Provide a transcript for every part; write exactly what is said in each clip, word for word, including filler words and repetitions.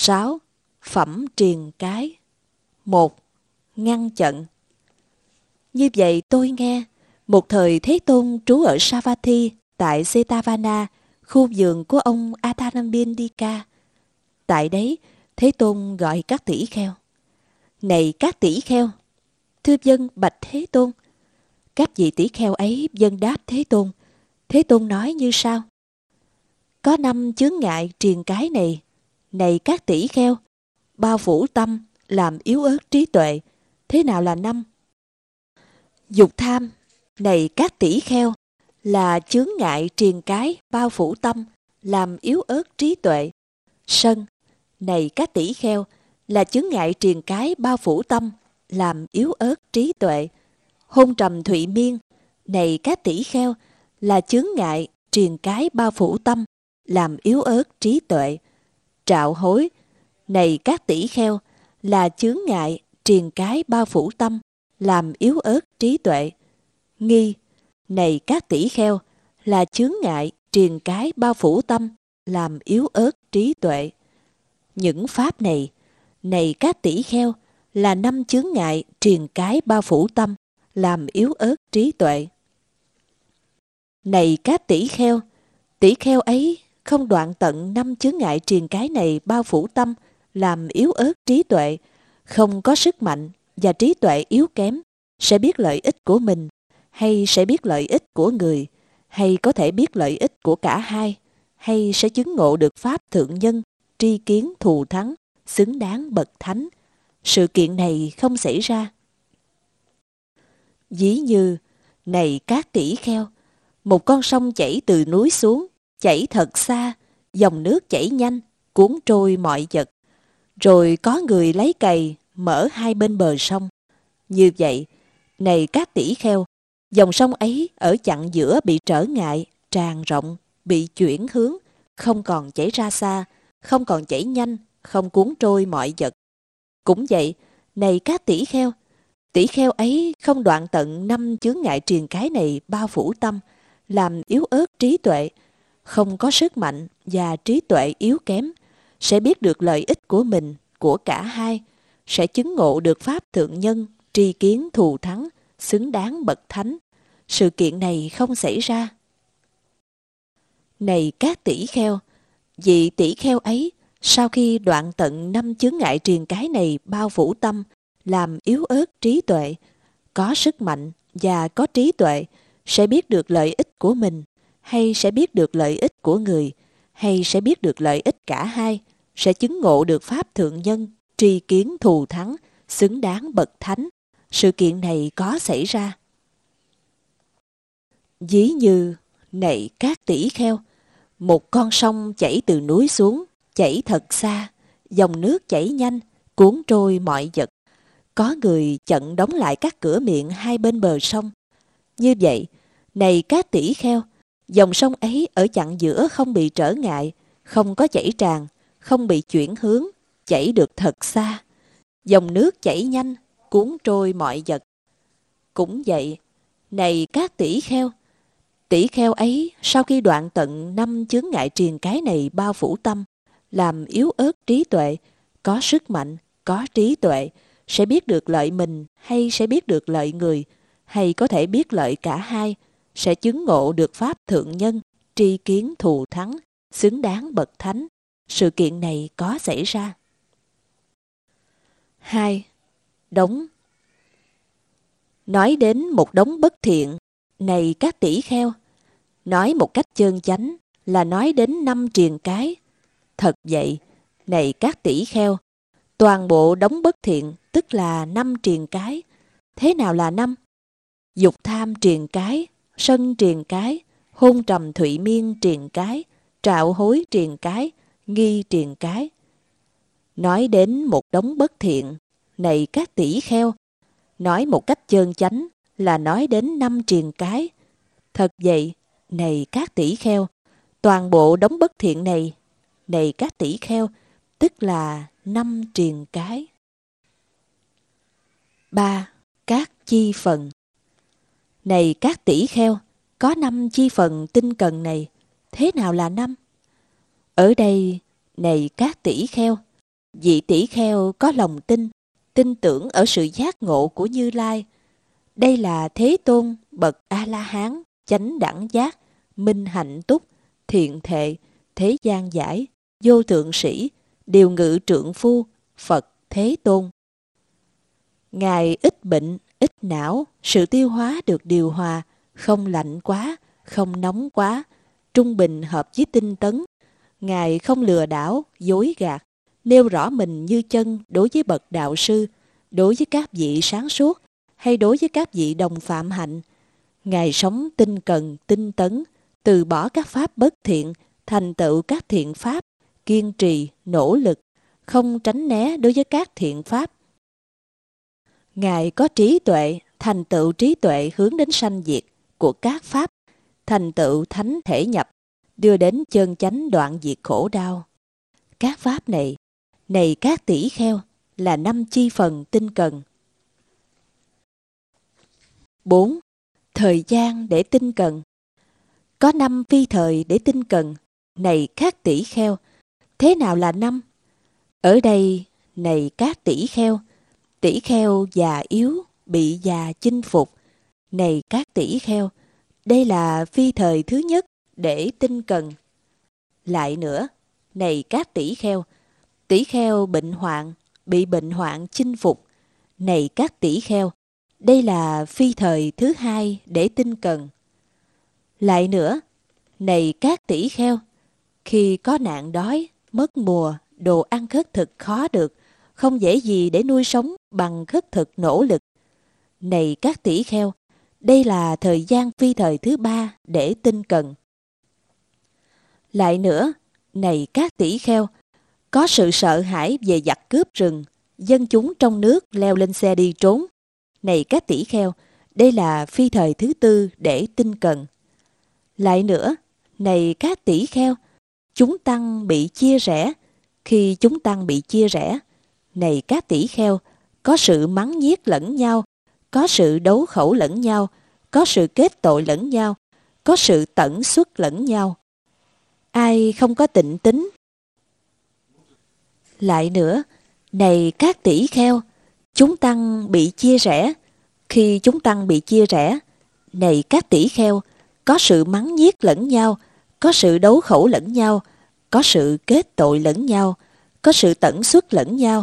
sáu. Phẩm triền cái. Một. Ngăn chặn. Như vậy tôi nghe, một thời Thế Tôn trú ở Savatthi tại Jetavana, khu vườn của ông Athanambindika. Tại đấy, Thế Tôn gọi các tỷ kheo. Này các tỷ kheo! Thưa vâng, bạch Thế Tôn. Các vị tỷ kheo ấy vâng đáp Thế Tôn. Thế Tôn nói như sau: có năm chướng ngại triền cái này. Này các tỷ kheo, bao phủ tâm, làm yếu ớt trí tuệ. Thế nào là năm? Dục tham, này các tỷ kheo, là chướng ngại triền cái bao phủ tâm, làm yếu ớt trí tuệ. Sân, này các tỷ kheo, là chướng ngại triền cái bao phủ tâm, làm yếu ớt trí tuệ. Hôn trầm thụy miên, này các tỷ kheo, là chướng ngại triền cái bao phủ tâm, làm yếu ớt trí tuệ. Trạo hối, này các tỷ kheo, là chướng ngại triền cái bao phủ tâm, làm yếu ớt trí tuệ. Nghi, này các tỷ kheo, là chướng ngại triền cái bao phủ tâm, làm yếu ớt trí tuệ. Những pháp này, này các tỷ kheo, là năm chướng ngại triền cái bao phủ tâm, làm yếu ớt trí tuệ. Này các tỷ kheo, tỷ kheo ấy không đoạn tận năm chướng ngại triền cái này bao phủ tâm, làm yếu ớt trí tuệ, không có sức mạnh và trí tuệ yếu kém, sẽ biết lợi ích của mình, hay sẽ biết lợi ích của người, hay có thể biết lợi ích của cả hai, hay sẽ chứng ngộ được pháp thượng nhân, tri kiến thù thắng, xứng đáng bậc thánh. Sự kiện này không xảy ra. Ví như, này các tỷ kheo, một con sông chảy từ núi xuống, chảy thật xa, dòng nước chảy nhanh, cuốn trôi mọi vật. Rồi có người lấy cày mở hai bên bờ sông. Như vậy, này các tỷ kheo, dòng sông ấy ở chặng giữa bị trở ngại, tràn rộng, bị chuyển hướng, không còn chảy ra xa, không còn chảy nhanh, không cuốn trôi mọi vật. Cũng vậy, này các tỷ kheo, tỷ kheo ấy không đoạn tận năm chướng ngại triền cái này bao phủ tâm, làm yếu ớt trí tuệ, không có sức mạnh và trí tuệ yếu kém, sẽ biết được lợi ích của mình, của cả hai, sẽ chứng ngộ được pháp thượng nhân, tri kiến thù thắng, xứng đáng bậc thánh. Sự kiện này không xảy ra. Này các tỷ kheo, vị tỷ kheo ấy, sau khi đoạn tận năm chướng ngại triền cái này bao phủ tâm, làm yếu ớt trí tuệ, có sức mạnh và có trí tuệ, sẽ biết được lợi ích của mình, hay sẽ biết được lợi ích của người, hay sẽ biết được lợi ích cả hai, sẽ chứng ngộ được pháp thượng nhân, tri kiến thù thắng, xứng đáng bậc thánh. Sự kiện này có xảy ra. Ví như, này các tỷ kheo, một con sông chảy từ núi xuống, chảy thật xa, dòng nước chảy nhanh, cuốn trôi mọi vật. Có người chặn đóng lại các cửa miệng hai bên bờ sông. Như vậy, này các tỷ kheo, dòng sông ấy ở chặng giữa không bị trở ngại, không có chảy tràn, không bị chuyển hướng, chảy được thật xa. Dòng nước chảy nhanh, cuốn trôi mọi vật. Cũng vậy, này các tỷ kheo, tỷ kheo ấy sau khi đoạn tận năm chướng ngại triền cái này bao phủ tâm, làm yếu ớt trí tuệ, có sức mạnh, có trí tuệ, sẽ biết được lợi mình hay sẽ biết được lợi người, hay có thể biết lợi cả hai, sẽ chứng ngộ được pháp thượng nhân, tri kiến thù thắng, xứng đáng bậc thánh. Sự kiện này có xảy ra. Hai. Đống. Nói đến một đống bất thiện, này các tỷ kheo, nói một cách chơn chánh là nói đến năm triền cái. Thật vậy, này các tỷ kheo, toàn bộ đống bất thiện tức là năm triền cái. Thế nào là năm? Dục tham triền cái, sân triền cái, hôn trầm thụy miên triền cái, trạo hối triền cái, nghi triền cái. Nói đến một đống bất thiện, này các tỷ kheo, nói một cách chơn chánh là nói đến năm triền cái. Thật vậy, này các tỷ kheo, toàn bộ đống bất thiện này, này các tỷ kheo, tức là năm triền cái. Ba. Các chi phần. Này các tỷ kheo, có năm chi phần tinh cần này. Thế nào là năm? Ở đây, này các tỷ kheo, Vị tỷ kheo có lòng tin, tin tưởng ở sự giác ngộ của Như Lai. Đây là Thế Tôn bậc A-la-hán, chánh đẳng giác, minh hạnh túc, thiện thệ, thế gian giải, vô thượng sĩ, điều ngự trượng phu, Phật Thế Tôn. Ngài ít bệnh, ít não, sự tiêu hóa được điều hòa, không lạnh quá, không nóng quá, trung bình hợp với tinh tấn. Ngài không lừa đảo, dối gạt, nêu rõ mình như chân đối với bậc đạo sư, đối với các vị sáng suốt, hay đối với các vị đồng phạm hạnh. Ngài sống tinh cần, tinh tấn, từ bỏ các pháp bất thiện, thành tựu các thiện pháp, kiên trì, nỗ lực, không tránh né đối với các thiện pháp. Ngài có trí tuệ, thành tựu trí tuệ hướng đến sanh diệt của các pháp, thành tựu thánh thể nhập, đưa đến chân chánh đoạn diệt khổ đau. Các pháp này, này các tỷ kheo, là năm chi phần tinh cần. bốn. Thời gian để tinh cần. Có năm phi thời để tinh cần, này các tỷ kheo. Thế nào là năm? Ở đây, này các tỷ kheo, tỷ kheo già yếu, bị già chinh phục. Này các tỷ kheo, đây là phi thời thứ nhất để tinh cần. Lại nữa, này các tỷ kheo, tỷ kheo bệnh hoạn, bị bệnh hoạn chinh phục. Này các tỷ kheo, đây là phi thời thứ hai để tinh cần. Lại nữa, này các tỷ kheo, khi có nạn đói, mất mùa, đồ ăn khất thực khó được, không dễ gì để nuôi sống bằng khất thực nỗ lực. Này các tỷ kheo, đây là thời gian phi thời thứ ba để tinh cần. Lại nữa, này các tỷ kheo, có sự sợ hãi về giặc cướp rừng, dân chúng trong nước leo lên xe đi trốn. Này các tỷ kheo, đây là phi thời thứ tư để tinh cần. Lại nữa, này các tỷ kheo, chúng tăng bị chia rẽ. Khi chúng tăng bị chia rẽ, này các tỷ kheo, có sự mắng nhiếc lẫn nhau, có sự đấu khẩu lẫn nhau, có sự kết tội lẫn nhau, có sự tẩn xuất lẫn nhau. Ai không có tịnh tín? Lại nữa, này các tỷ kheo, chúng tăng bị chia rẽ. Khi chúng tăng bị chia rẽ, này các tỷ kheo, có sự mắng nhiếc lẫn nhau, có sự đấu khẩu lẫn nhau, có sự kết tội lẫn nhau, có sự tẩn xuất lẫn nhau.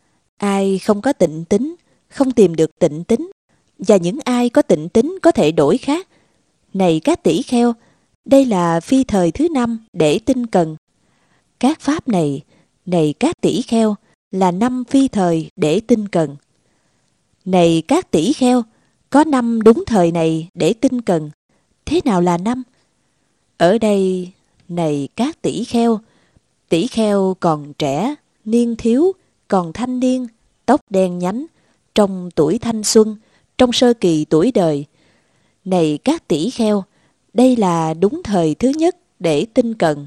Ai không có tịnh tín, không tìm được tịnh tín, và những ai có tịnh tín có thể đổi khác. Này các tỷ kheo, đây là phi thời thứ năm để tinh cần. Các pháp này, này các tỷ kheo, là năm phi thời để tinh cần. Này các tỷ kheo, có năm đúng thời này để tinh cần. Thế nào là năm? Ở đây, này các tỷ kheo, tỷ kheo còn trẻ, niên thiếu, còn thanh niên, tóc đen nhánh, trong tuổi thanh xuân, trong sơ kỳ tuổi đời. Này các tỷ kheo, đây là đúng thời thứ nhất để tinh cần.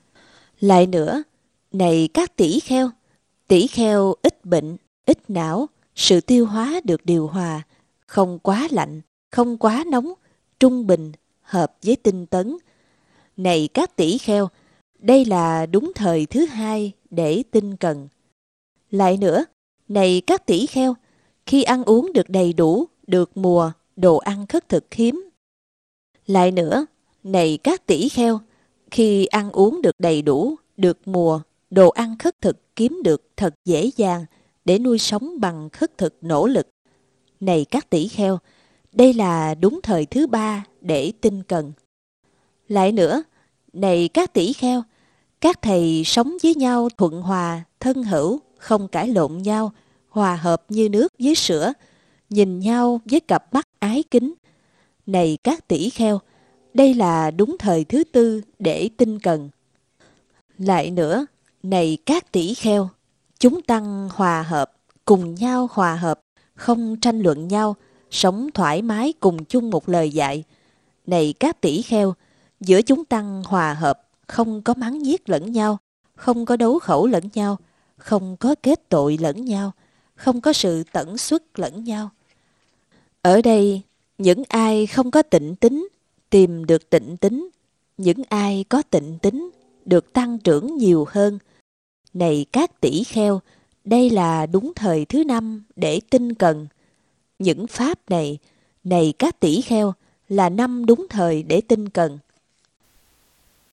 Lại nữa, này các tỷ kheo, tỷ kheo ít bệnh, ít não, sự tiêu hóa được điều hòa, không quá lạnh, không quá nóng, trung bình, hợp với tinh tấn. Này các tỷ kheo, đây là đúng thời thứ hai để tinh cần. Lại nữa, này các tỷ kheo, khi ăn uống được đầy đủ, được mùa, đồ ăn khất thực hiếm. Lại nữa, này các tỷ kheo, khi ăn uống được đầy đủ, được mùa, đồ ăn khất thực kiếm được thật dễ dàng để nuôi sống bằng khất thực nỗ lực. Này các tỷ kheo, đây là đúng thời thứ ba để tinh cần. Lại nữa, này các tỷ kheo, các thầy sống với nhau thuận hòa, thân hữu, không cãi lộn nhau, hòa hợp như nước với sữa, nhìn nhau với cặp mắt ái kính. Này các tỷ kheo, đây là đúng thời thứ tư để tinh cần. Lại nữa, này các tỷ kheo, chúng tăng hòa hợp, cùng nhau hòa hợp, không tranh luận nhau, sống thoải mái cùng chung một lời dạy. Này các tỷ kheo, giữa chúng tăng hòa hợp, không có mắng nhiếc lẫn nhau, không có đấu khẩu lẫn nhau, không có kết tội lẫn nhau, không có sự tẩn xuất lẫn nhau. Ở đây, những ai không có tịnh tín, tìm được tịnh tín, những ai có tịnh tín, được tăng trưởng nhiều hơn. Này các tỷ kheo, đây là đúng thời thứ năm để tinh cần. Những pháp này, này các tỷ kheo, là năm đúng thời để tinh cần.